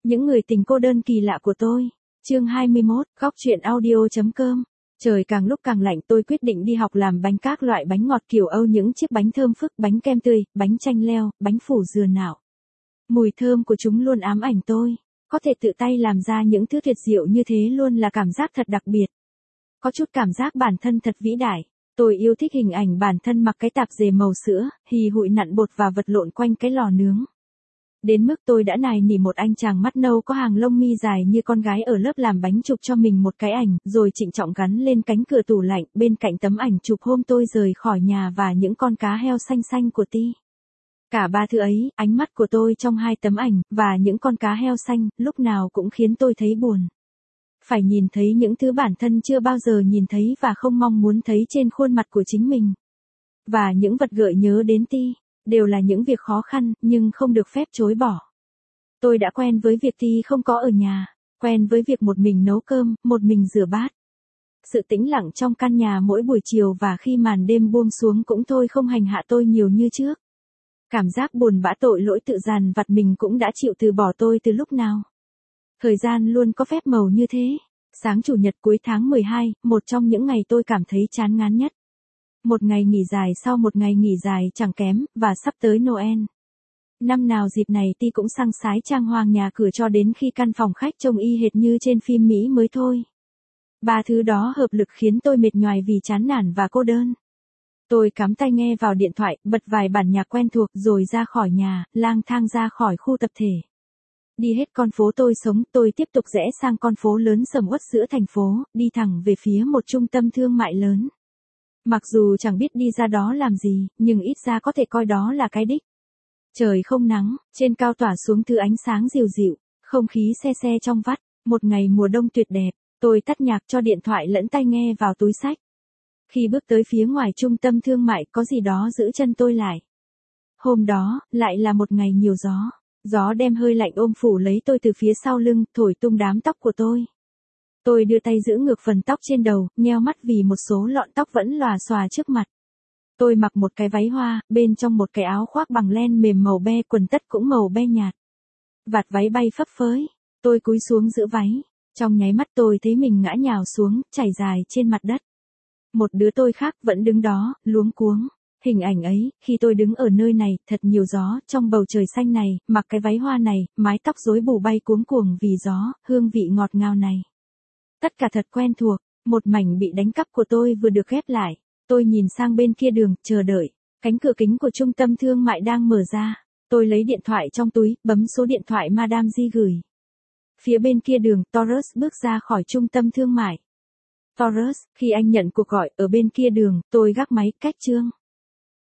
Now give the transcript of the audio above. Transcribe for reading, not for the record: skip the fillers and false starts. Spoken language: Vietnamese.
Những người tình cô đơn kỳ lạ của tôi. Chương 21, góc truyện audio.com. Trời càng lúc càng lạnh, tôi quyết định đi học làm bánh, các loại bánh ngọt kiểu Âu, những chiếc bánh thơm phức, bánh kem tươi, bánh chanh leo, bánh phủ dừa nạo. Mùi thơm của chúng luôn ám ảnh tôi. Có thể tự tay làm ra những thứ tuyệt diệu như thế luôn là cảm giác thật đặc biệt. Có chút cảm giác bản thân thật vĩ đại. Tôi yêu thích hình ảnh bản thân mặc cái tạp dề màu sữa, hì hụi nặn bột và vật lộn quanh cái lò nướng. Đến mức tôi đã nài nỉ một anh chàng mắt nâu có hàng lông mi dài như con gái ở lớp làm bánh chụp cho mình một cái ảnh, rồi trịnh trọng gắn lên cánh cửa tủ lạnh, bên cạnh tấm ảnh chụp hôm tôi rời khỏi nhà và những con cá heo xanh xanh của Ti. Cả ba thứ ấy, ánh mắt của tôi trong hai tấm ảnh, và những con cá heo xanh, lúc nào cũng khiến tôi thấy buồn. Phải nhìn thấy những thứ bản thân chưa bao giờ nhìn thấy và không mong muốn thấy trên khuôn mặt của chính mình. Và những vật gợi nhớ đến Ti, đều là những việc khó khăn, nhưng không được phép chối bỏ. Tôi đã quen với việc Ti không có ở nhà, quen với việc một mình nấu cơm, một mình rửa bát. Sự tĩnh lặng trong căn nhà mỗi buổi chiều và khi màn đêm buông xuống cũng thôi không hành hạ tôi nhiều như trước. Cảm giác buồn bã tội lỗi tự dằn vặt mình cũng đã chịu từ bỏ tôi từ lúc nào. Thời gian luôn có phép màu như thế. Sáng Chủ nhật cuối tháng 12, một trong những ngày tôi cảm thấy chán ngán nhất. Một ngày nghỉ dài sau một ngày nghỉ dài chẳng kém, và sắp tới Noel. Năm nào dịp này Ti cũng săng sái trang hoàng nhà cửa cho đến khi căn phòng khách trông y hệt như trên phim Mỹ mới thôi. Ba thứ đó hợp lực khiến tôi mệt nhoài vì chán nản và cô đơn. Tôi cắm tai nghe vào điện thoại, bật vài bản nhạc quen thuộc rồi ra khỏi nhà, lang thang ra khỏi khu tập thể. Đi hết con phố tôi sống, tôi tiếp tục rẽ sang con phố lớn sầm uất giữa thành phố, đi thẳng về phía một trung tâm thương mại lớn. Mặc dù chẳng biết đi ra đó làm gì, nhưng ít ra có thể coi đó là cái đích. Trời không nắng, trên cao tỏa xuống thứ ánh sáng dịu dịu, không khí se se trong vắt, một ngày mùa đông tuyệt đẹp. Tôi tắt nhạc cho điện thoại lẫn tai nghe vào túi xách. Khi bước tới phía ngoài trung tâm thương mại có gì đó giữ chân tôi lại. Hôm đó, lại là một ngày nhiều gió. Gió đem hơi lạnh ôm phủ lấy tôi từ phía sau lưng, thổi tung đám tóc của tôi. Tôi đưa tay giữ ngược phần tóc trên đầu, nheo mắt vì một số lọn tóc vẫn lòa xòa trước mặt. Tôi mặc một cái váy hoa, bên trong một cái áo khoác bằng len mềm màu be, quần tất cũng màu be nhạt. Vạt váy bay phấp phới. Tôi cúi xuống giữ váy. Trong nháy mắt tôi thấy mình ngã nhào xuống, chảy dài trên mặt đất. Một đứa tôi khác vẫn đứng đó, luống cuống. Hình ảnh ấy, khi tôi đứng ở nơi này, thật nhiều gió, trong bầu trời xanh này, mặc cái váy hoa này, mái tóc rối bù bay cuống cuồng vì gió, hương vị ngọt ngào này. Tất cả thật quen thuộc, một mảnh bị đánh cắp của tôi vừa được ghép lại. Tôi nhìn sang bên kia đường, chờ đợi. Cánh cửa kính của trung tâm thương mại đang mở ra. Tôi lấy điện thoại trong túi, bấm số điện thoại Madame Di gửi. Phía bên kia đường, Taurus bước ra khỏi trung tâm thương mại. Taurus, khi anh nhận cuộc gọi, ở bên kia đường, tôi gác máy, cách Trương.